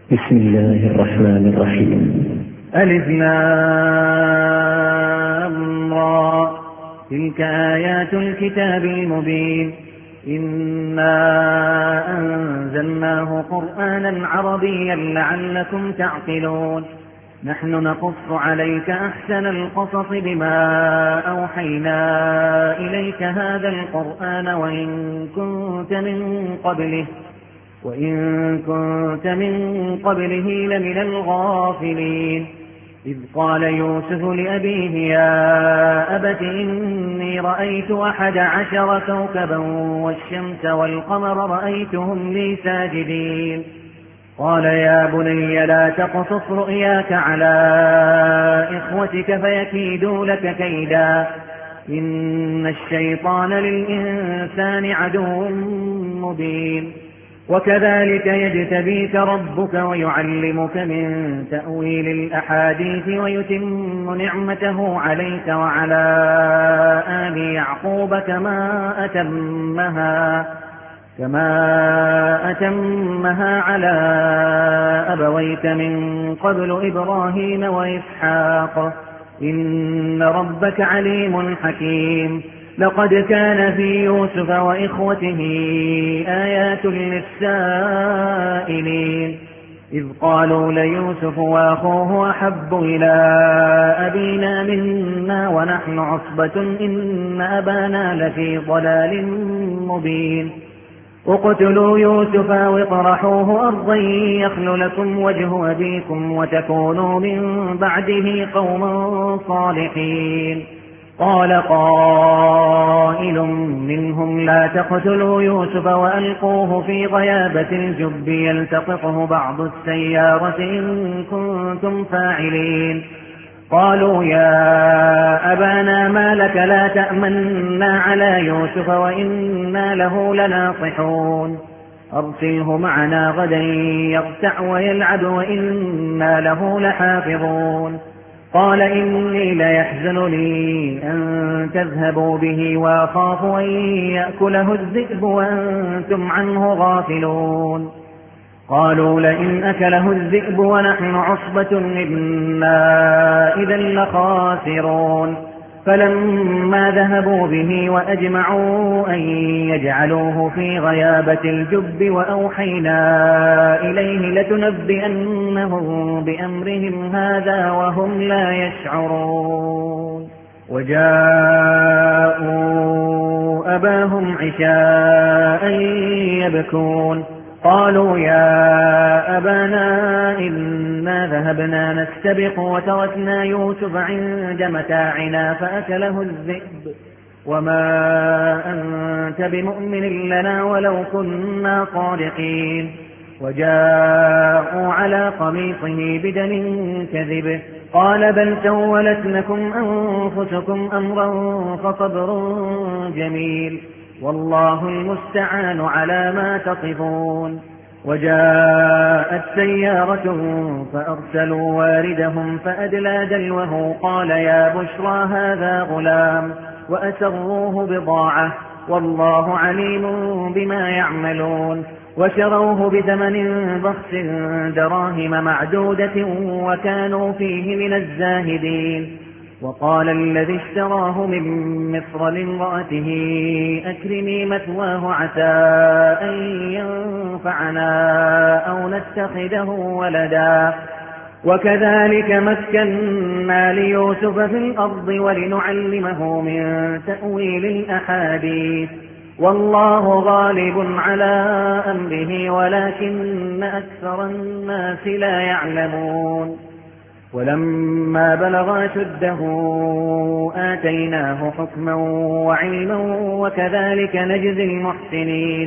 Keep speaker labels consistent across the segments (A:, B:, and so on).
A: بسم الله الرحمن الرحيم.
B: ألف لام را، تلك آيات الكتاب المبين. إنا أنزلناه قرآنا عربيا لعلكم تعقلون. نحن نقص عليك أحسن القصص بما أوحينا إليك هذا القرآن وإن كنت من قبله لمن الغافلين. إذ قال يوسف لأبيه يا أبت إني رأيت 11 كوكبا والشمس والقمر رأيتهم لي ساجدين. قال يا بني لا تقصص رؤياك على إخوتك فيكيدوا لك كيدا، إن الشيطان للإنسان عدو مبين. وكذلك يجتبيك ربك ويعلمك من تأويل الأحاديث ويتم نعمته عليك وعلى آل يعقوب كما أتمها على أبويك من قبل إبراهيم وإسحاق، إن ربك عليم حكيم. لقد كان في يوسف وإخوته آيات للسائلين، إذ قالوا ليوسف وأخوه أحب إلى أبينا منا ونحن عصبة إن أبانا لفي ضلال مبين. اقتلوا يوسف واطرحوه أرضا يخل لكم وجه أبيكم وتكونوا من بعده قوما صالحين. قال قائل منهم لا تقتلوا يوسف وألقوه في غيابة الجب يلتقطه بعض السيارة إن كنتم فاعلين. قالوا يا أبانا ما لك لا تأمنا على يوسف وإنا له لناصحون، أرسله معنا غدا يرتع ويلعب وإنا له لحافظون. قال إني ليحزنني أن تذهبوا به وأخاف أن يأكله الذئب وأنتم عنه غافلون. قالوا لئن أكله الذئب ونحن عصبة إنا إذا لخاسرون. فلما ذهبوا به وأجمعوا أن يجعلوه في غيابة الجب وأوحينا إليه لتنبئنهم بأمرهم هذا وهم لا يشعرون. وجاءوا أباهم عشاء يبكون. قالوا يا أبانا إنا ذهبنا نستبق وتركنا يوسف عند متاعنا فأكله الذئب وما أنت بمؤمن لنا ولو كنا صادقين. وجاءوا على قميصه بدم كذب قال بل سولت لكم أنفسكم أمرا فصبر جميل والله المستعان على ما تصفون. وجاءت سيارة فأرسلوا واردهم فأدلى دلوه قال يا بشرى هذا غلام وأسروه بضاعة والله عليم بما يعملون. وشروه بثمن بخس دراهم معدودة وكانوا فيه من الزاهدين. وقال الذي اشتراه من مصر لامرأته أكرمي مثواه عسى أن ينفعنا أو نتخذه ولدا. وكذلك مكنا ليوسف في الأرض ولنعلمه من تأويل الأحاديث والله غالب على أمره ولكن أكثر الناس لا يعلمون. ولما بلغ أشده آتيناه حكما وعلما وكذلك نجزي المحسنين.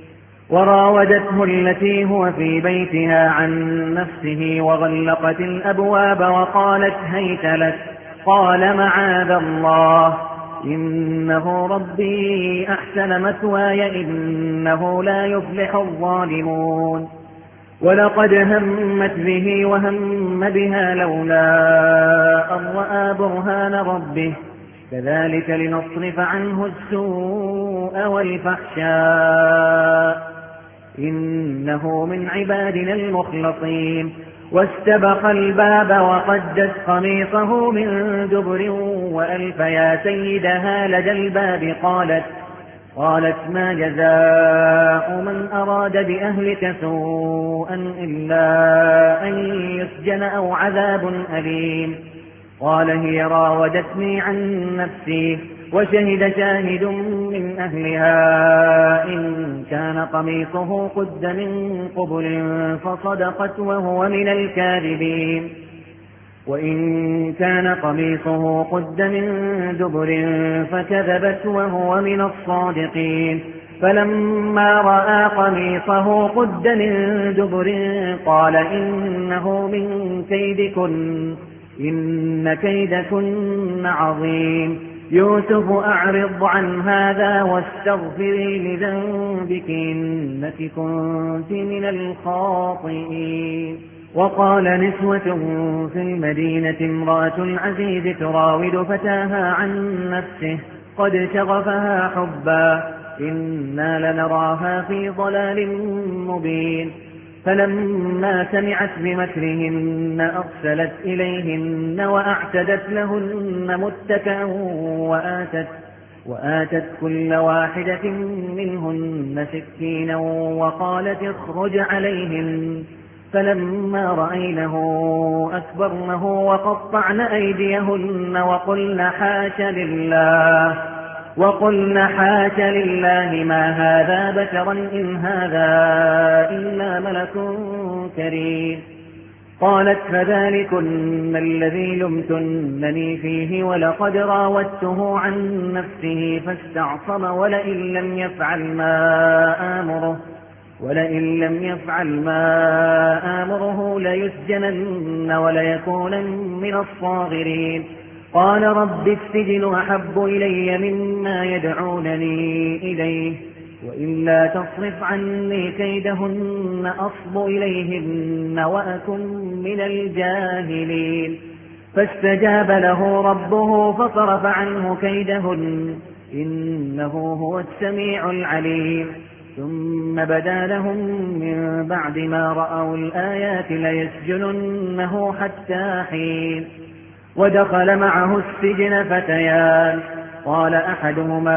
B: وراودته التي هو في بيتها عن نفسه وغلقت الأبواب وقالت هيت لك قال معاذ الله إنه ربي أحسن مثواي إنه لا يفلح الظالمون. ولقد همت به وهم بها لولا أن رأى برهان ربه كذلك لنصرف عنه السوء والفحشاء إنه من عبادنا المخلصين. واستبق الباب وقدت قميصه من دبر وألف يا سيدها لدى الباب قالت ما جزاء من أراد بأهلك سوءا إلا أن يسجن أو عذاب أليم. قال هي راودتني عن نفسي وشهد شاهد من أهلها إن كان قميصه قد من قبل فصدقت وهو من الكاذبين وإن كان قميصه قد من دبر فكذبت وهو من الصادقين. فلما رأى قميصه قد من دبر قال إنه من كيدكن إن كيدكن عظيم. يوسف أعرض عن هذا واستغفري لذنبك إنك كنت من الخاطئين. وقال نسوة في المدينة امرأة العزيز تراود فتاها عن نفسه قد شغفها حبا إنا لنراها في ضلال مبين. فلما سمعت بمكرهن أرسلت إليهن وأعتدت لهن متكئا وآتت كل واحدة منهن سكينا وقالت اخرج عليهن. فلما رأينه أكبرنه وقطعن أيديهن وقلن حاش لله ما هذا بشرا إن هذا إلا ملك كريم. قالت فذلكن الذي لمتنني فيه ولقد راودته عن نفسه فاستعصم ولئن لم يفعل ما آمره ليسجنن وليكونن من الصاغرين. قال رب السجن أحب إلي مما يدعونني إليه وإلا تصرف عني كيدهن أصب إليهن وأكن من الجاهلين. فاستجاب له ربه فصرف عنه كيدهن إنه هو السميع العليم. ثم بدا لهم من بعد ما رأوا الآيات ليسجننه حتى حين. ودخل معه السجن فتيان قال أحدهما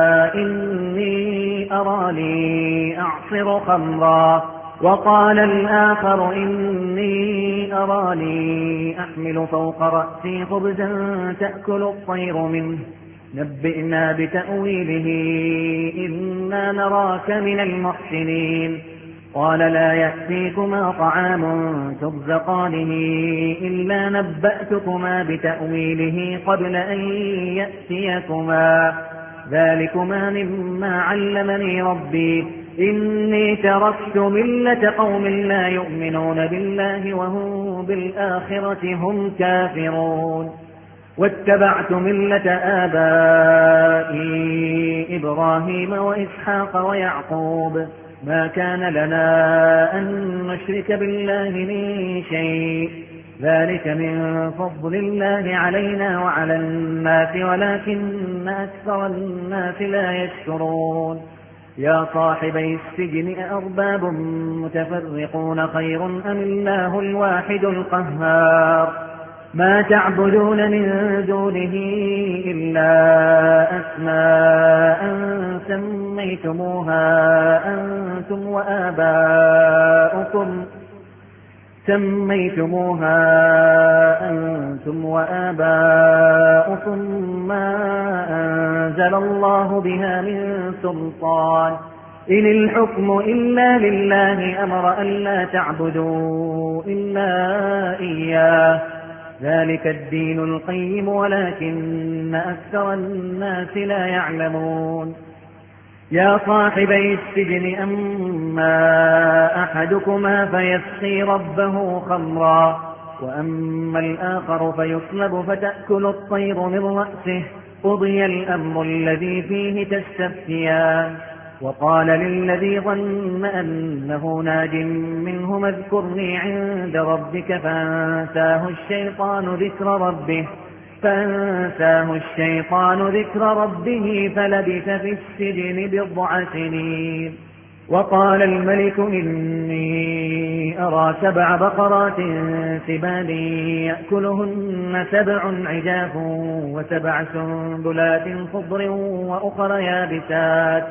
B: إني أراني أعصر خمرا وقال الآخر إني أراني أحمل فوق رأسي خبزا تأكل الطير منه نبئنا بتأويله إنا نراك من المحسنين. قال لا يأتيكما طعام ترزقانه إلا نبأتكما بتأويله قبل أن يأتيكما ذلكما مما علمني ربي إني تركت ملة قوم لا يؤمنون بالله وهم بالآخرة هم كافرون واتبعت ملة آبائي إبراهيم وإسحاق ويعقوب ما كان لنا أن نشرك بالله من شيء ذلك من فضل الله علينا وعلى الناس ولكن أكثر الناس لا يشكرون. يا صاحبي السجن أأرباب متفرقون خير أم الله الواحد القهار ما تعبدون من دونه إلا أسماء سميتموها أنتم وآباؤكم ما أنزل الله بها من سلطان إن الحكم إلا لله أمر ألا تعبدوا إلا إياه ذلك الدين القيم ولكن أكثر الناس لا يعلمون. يا صاحبي السجن أما أحدكما فيسقي ربه خمرا وأما الآخر فيصلب فتأكل الطير من رأسه قضي الأمر الذي فيه تستفتيان. وقال للذي ظن أنه ناج منهما اذكرني عند ربك فأنساه الشيطان ذكر ربه فلبث في السجن 9 سنين. وقال الملك إني أرى 7 بقرات سمان يأكلهن 7 عجاف و7 سنبلات خضر وأخر يابسات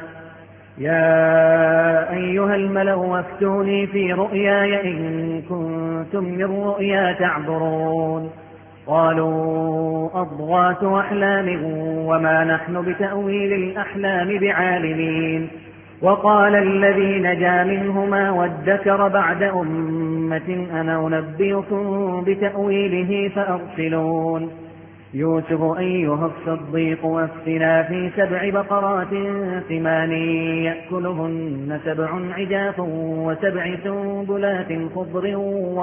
B: يا أيها الملأ افتوني في رؤياي إن كنتم للرؤيا تعبرون قالوا أضغاث أحلام وما نحن بتأويل الأحلام بعالمين وقال الذي نجا منهما وادكر بعد أمة أنا أنبئكم بتأويله فأرسلون يوسف أيها الصديق أفتنا في 7 بقرات ثمان يأكلهن 7 عجاف و7 سنبلات خضر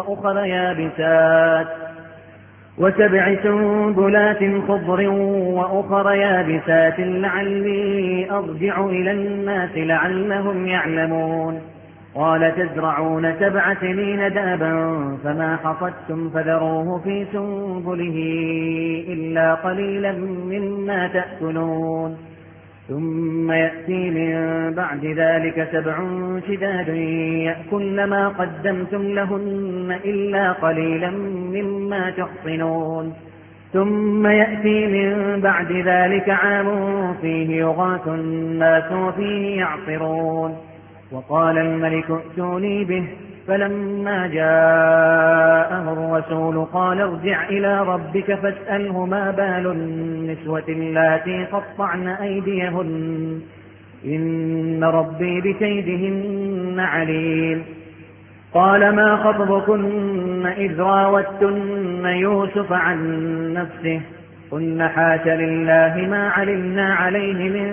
B: وأخر يابسات لعلي أرجع إلى الناس لعلهم يعلمون قال تزرعون 7 سنين دابا فما حصدتم فذروه في سنبله إلا قليلا مما تأكلون ثم يأتي من بعد ذلك 7 شداد يأكلن ما قدمتم لهن إلا قليلا مما تحصنون ثم يأتي من بعد ذلك عام فيه يغاث الناس وفيه يعصرون وقال الملك ائتوني به فلما جاءه الرسول قال ارجع إلى ربك فاسأله ما بال النسوة اللاتي قطعن أيديهن إن ربي بكيدهن عليم قال ما خطبكن إذ راوتن يوسف عن نفسه قلن حاش لله ما علمنا عليه من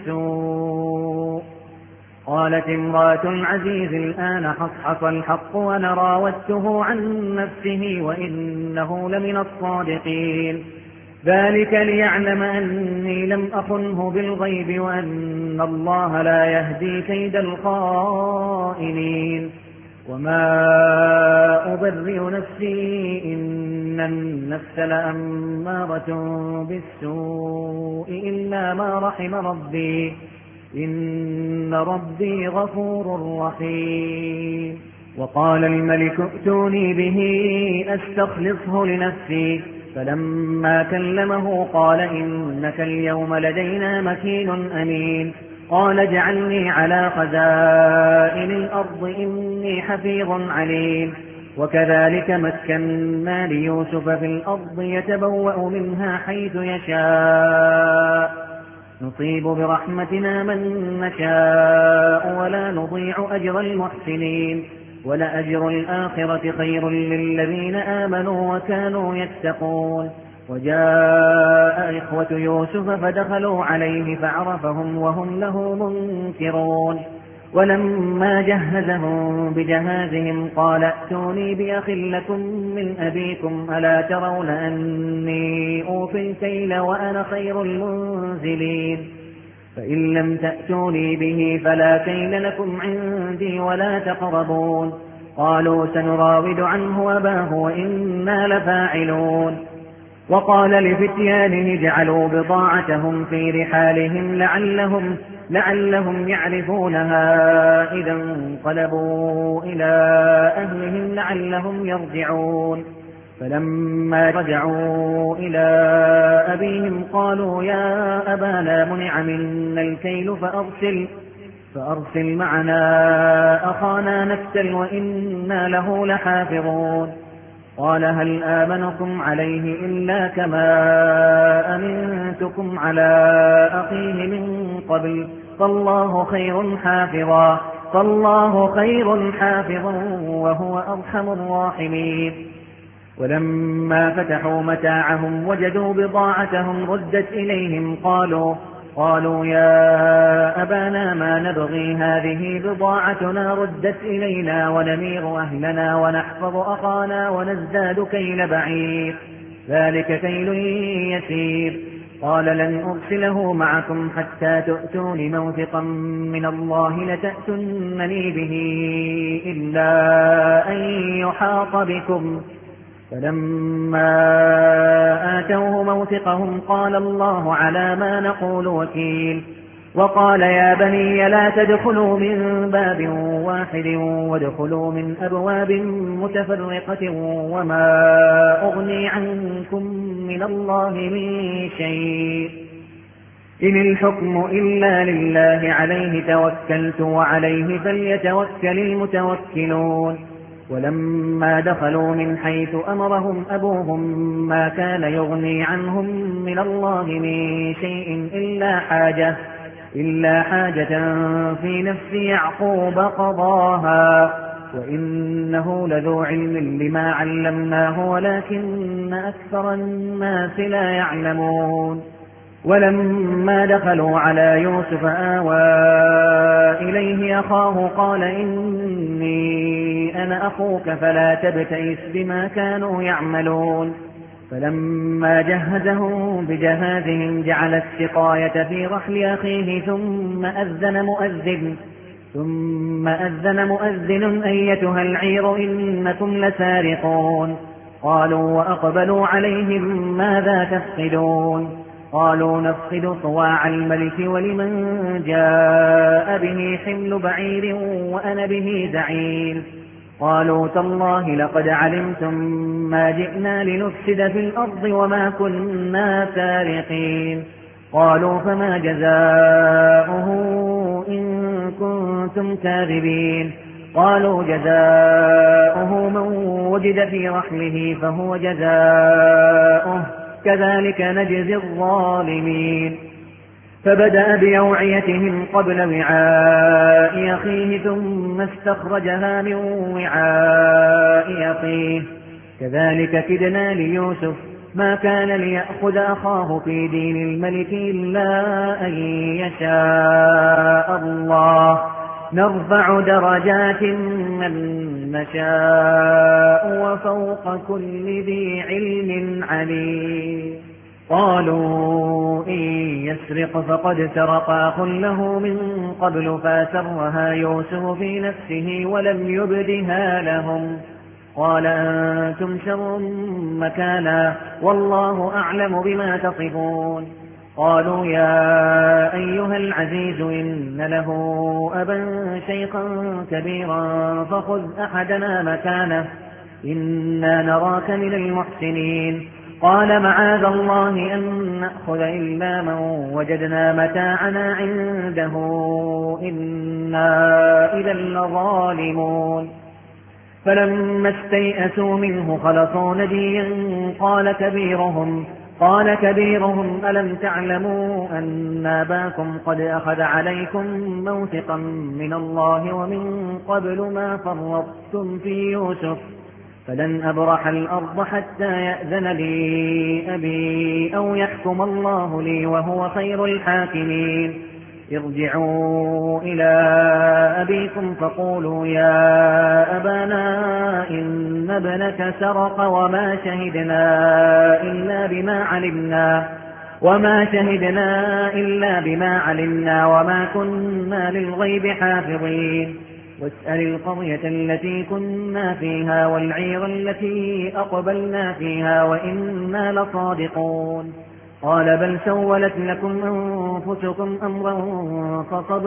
B: سوء قالت امرأة العزيز الآن حصحص الحق وأنا راودته عن نفسه وإنه لمن الصادقين ذلك ليعلم أني لم أخنه بالغيب وأن الله لا يهدي كيد الخائنين وما أبرئ نفسي إن النفس لأمارة بالسوء إلا ما رحم ربي إن ربي غفور رحيم وقال الملك ائتوني به أستخلصه لنفسي فلما كلمه قال إنك اليوم لدينا مكين أمين قال اجعلني على خزائن الأرض إني حفيظ عليم وكذلك مكنا ليوسف في الأرض يتبوأ منها حيث يشاء نصيب برحمتنا من نشاء ولا نضيع أجر المحسنين ولأجر الآخرة خير للذين آمنوا وكانوا يتقون وجاء إخوة يوسف فدخلوا عليه فعرفهم وهم له منكرون ولما جهزهم بجهازهم قال ائتوني بأخ لكم من أبيكم ألا ترون أني أوفي الكيل وأنا خير المنزلين فإن لم تأتوني به فلا كيل لكم عندي ولا تقربون قالوا سنراود عنه أباه وإنا لفاعلون وقال لفتيانه اجعلوا بضاعتهم في رحالهم لعلهم يعرفونها إذا انقلبوا إلى أهلهم لعلهم يرجعون فلما رجعوا إلى أبيهم قالوا يا أبانا منع منا الكيل فأرسل معنا أخانا نكتل وإنا له لحافظون قال هل آمنكم عليه إلا كما أمنتكم على أخيه من قبل فالله خير حافظا وهو أرحم الراحمين ولما فتحوا متاعهم وجدوا بضاعتهم ردت إليهم قالوا يا أبانا ما نبغي هذه بضاعتنا ردت إلينا ونمير أهلنا ونحفظ أخانا ونزداد كيل بعير ذلك كيل يسير قال لن أرسله معكم حتى تؤتون موثقا من الله لتأتنني به إلا أن يحاط بكم فلما آتوه موثقهم قال الله على ما نقول وكيل وقال يا بني لا تدخلوا من باب واحد وادخلوا من أبواب متفرقة وما أغني عنكم من الله من شيء إن الحكم إلا لله عليه توكلت وعليه فليتوكل المتوكلون ولما دخلوا من حيث أمرهم أبوهم ما كان يغني عنهم من الله من شيء إلا حاجة في نفس يعقوب قضاها وإنه لذو علم لما علمناه ولكن أكثر الناس لا يعلمون ولما دخلوا على يوسف آوى إليه أخاه قال إني أنا أخوك فلا تبتئس بما كانوا يعملون فلما جهزهم بجهازهم جعل السقاية في رحل أخيه ثم أذن مؤذن أيتها العير إنكم لسارقون قالوا وأقبلوا عليهم ماذا تفقدون قالوا نفقد صواع الملك ولمن جاء به حمل بعير وأنا به زعيم قالوا تالله لقد علمتم ما جئنا لنفسد في الأرض وما كنا سارقين قالوا فما جزاؤه إن كنتم كاذبين قالوا جزاؤه من وجد في رحله فهو جزاؤه كذلك نجزي الظالمين فبدأ بأوعيتهم قبل وعاء أخيه ثم استخرجها من وعاء أخيه كذلك كدنا ليوسف ما كان ليأخذ أخاه في دين الملك إلا أن يشاء الله نرفع درجات من نشاء وفوق كل ذي علم عليم قالوا إن يسرق فقد سرق أخ له من قبل فأسرها يوسف في نفسه ولم يبدها لهم قال أنتم شر مكانا والله أعلم بما تصفون قالوا يا أيها العزيز إن له أبا شيخا كبيرا فخذ أحدنا مكانه إنا نراك من المحسنين قال معاذ الله أن نأخذ إلا من وجدنا متاعنا عنده إنا إذا لظالمون فلما استيئسوا منه خلصوا نجيا قال كبيرهم ألم تعلموا أن أباكم قد أخذ عليكم موثقا من الله ومن قبل ما فرطتم في يوسف فلن أبرح الأرض حتى يأذن لي أبي أو يحكم الله لي وهو خير الحاكمين ارجعوا إلى أبيكم فقولوا يا أبانا إن ابنك سرق وما شهدنا إلا بما علمنا وما كنا للغيب حافظين واسأل القرية التي كنا فيها والعير التي أقبلنا فيها وإنا لصادقون قال بل سولت لكم أنفسكم أمرا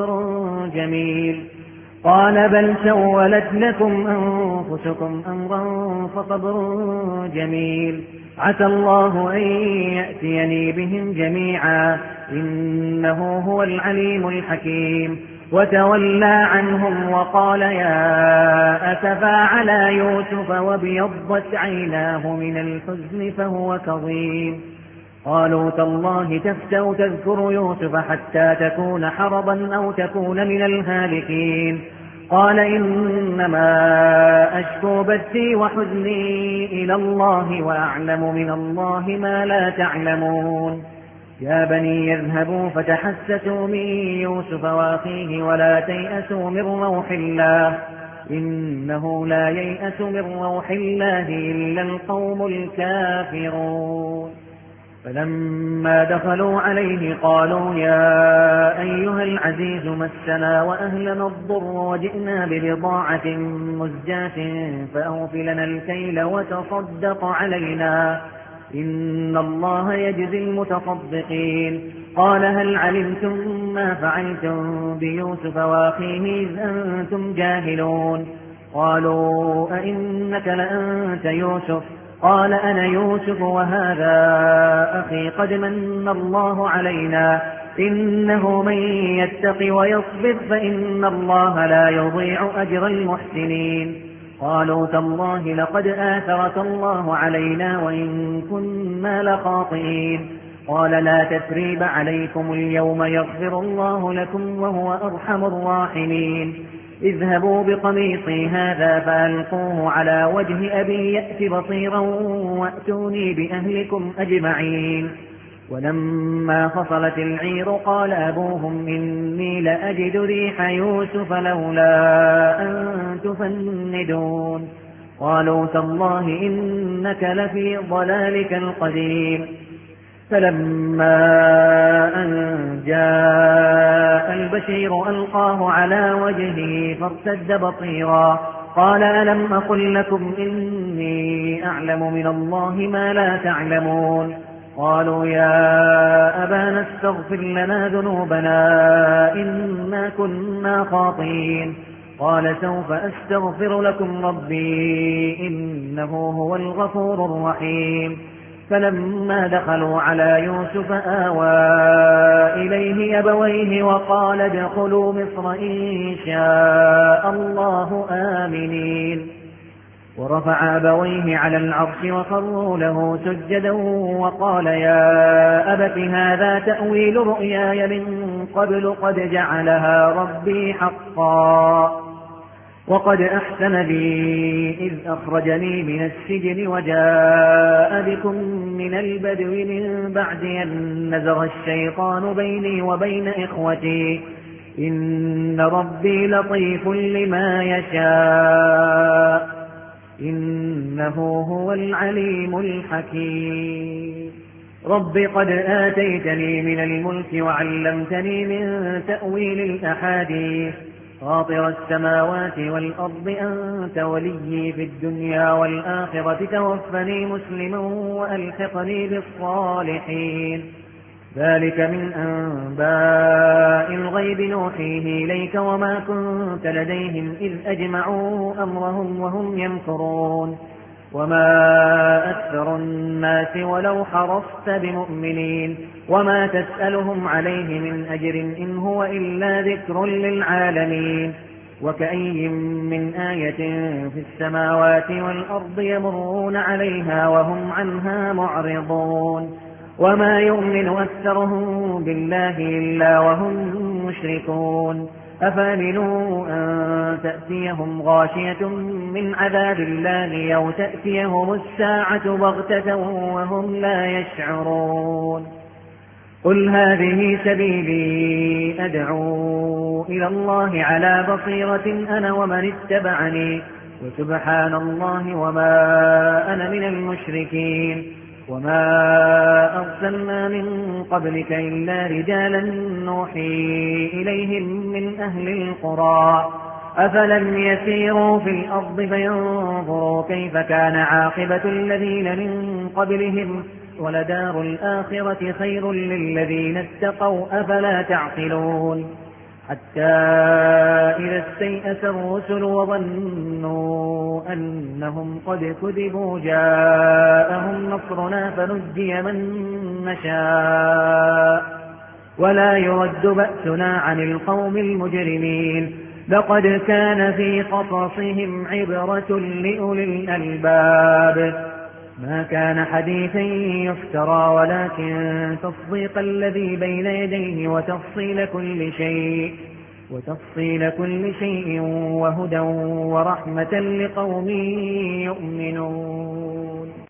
B: فصبر جميل عسى الله أن يأتيني بهم جميعا إنه هو العليم الحكيم وتولى عنهم وقال يا أسفا على يوسف وابيضت عيناه من الحزن فهو كظيم قالوا تالله تفتأ تذكر يوسف حتى تكون حرضا أو تكون من الهالكين قال إنما أشكو بثي وحزني إلى الله وأعلم من الله ما لا تعلمون يا بني يذهبوا فتحسسوا من يوسف وأخيه ولا تيأسوا من روح الله إنه لا ييأس من روح الله إلا القوم الكافرون فلما دخلوا عليه قالوا يا أيها العزيز مسنا وأهلنا الضر وجئنا ببضاعة مزجاة فأوف لنا الكيل وتصدق علينا إن الله يجزي المتصدقين قال هل علمتم ما فعلتم بيوسف وأخيه إذ أنتم جاهلون قالوا أئنك لأنت يوسف قال أنا يوسف وهذا أخي قد من الله علينا إنه من يتق ويصبر فإن الله لا يضيع أجر المحسنين قالوا تالله لقد آثرك الله علينا وإن كنا لخاطئين قال لا تثريب عليكم اليوم يغفر الله لكم وهو أرحم الراحمين اذهبوا بقميصي هذا فألقوه على وجه أبي يأت بصيرا وأتوني بأهلكم أجمعين ولما فصلت العير قال أبوهم إني لأجد ريح يوسف لولا أن تفندون قالوا تالله إنك لفي ضلالك القديم فلما أن جاء البشير ألقاه على وجهه فارتد بصيرا قال ألم أقل لكم إني أعلم من الله ما لا تعلمون قالوا يا أبانا استغفر لنا ذنوبنا إنا كنا خاطئين قال سوف أستغفر لكم ربي إنه هو الغفور الرحيم فلما دخلوا على يوسف آوى إليه أبويه وقال ادخلوا مصر إن شاء الله آمنين ورفع أبويه على العرش وخروا له سجدا وقال يا أبت هذا تأويل رؤياي من قبل قد جعلها ربي حقا وقد أحسن بي إذ أخرجني من السجن وجاء بكم من البدو من بعد أن نزغ الشيطان بيني وبين إخوتي إن ربي لطيف لما يشاء إنه هو العليم الحكيم رب قد آتيتني من الملك وعلمتني من تأويل الأحاديث فاطر السماوات والأرض أنت وليي في الدنيا والآخرة توفني مسلما وألحقني بالصالحين ذلك من أنباء الغيب نوحيه إليك وما كنت لديهم إذ أجمعوا أمرهم وهم يمكرون وما أكثر الناس ولو حرصت بمؤمنين وما تسألهم عليه من أجر إن هو إلا ذكر للعالمين وكأي من آية في السماوات والأرض يمرون عليها وهم عنها معرضون وما يؤمن أكثرهم بالله إلا وهم مشركون أفأمنوا أن تأتيهم غاشية من عذاب الله أو تأتيهم الساعة بغتة وهم لا يشعرون قل هذه سبيلي أدعو إلى الله على بصيرة أنا ومن اتبعني وسبحان الله وما أنا من المشركين وما أرسلنا من قبلك إلا رجالا نوحي إليهم من أهل القرى أفلم يسيروا في الأرض فينظروا كيف كان عاقبة الذين من قبلهم ولدار الآخرة خير للذين اتقوا أفلا تعقلون حتى إذا استيأس الرسل وظنوا أنهم قد كذبوا جاءهم نصرنا فنجي من نشاء ولا يرد بأسنا عن القوم المجرمين لقد كان في قصصهم عبرة لأولي الألباب ما كان حديثا يفترى ولكن تصديق الذي بين يديه وتفصيل كل شيء وهدى ورحمة لقوم يؤمنون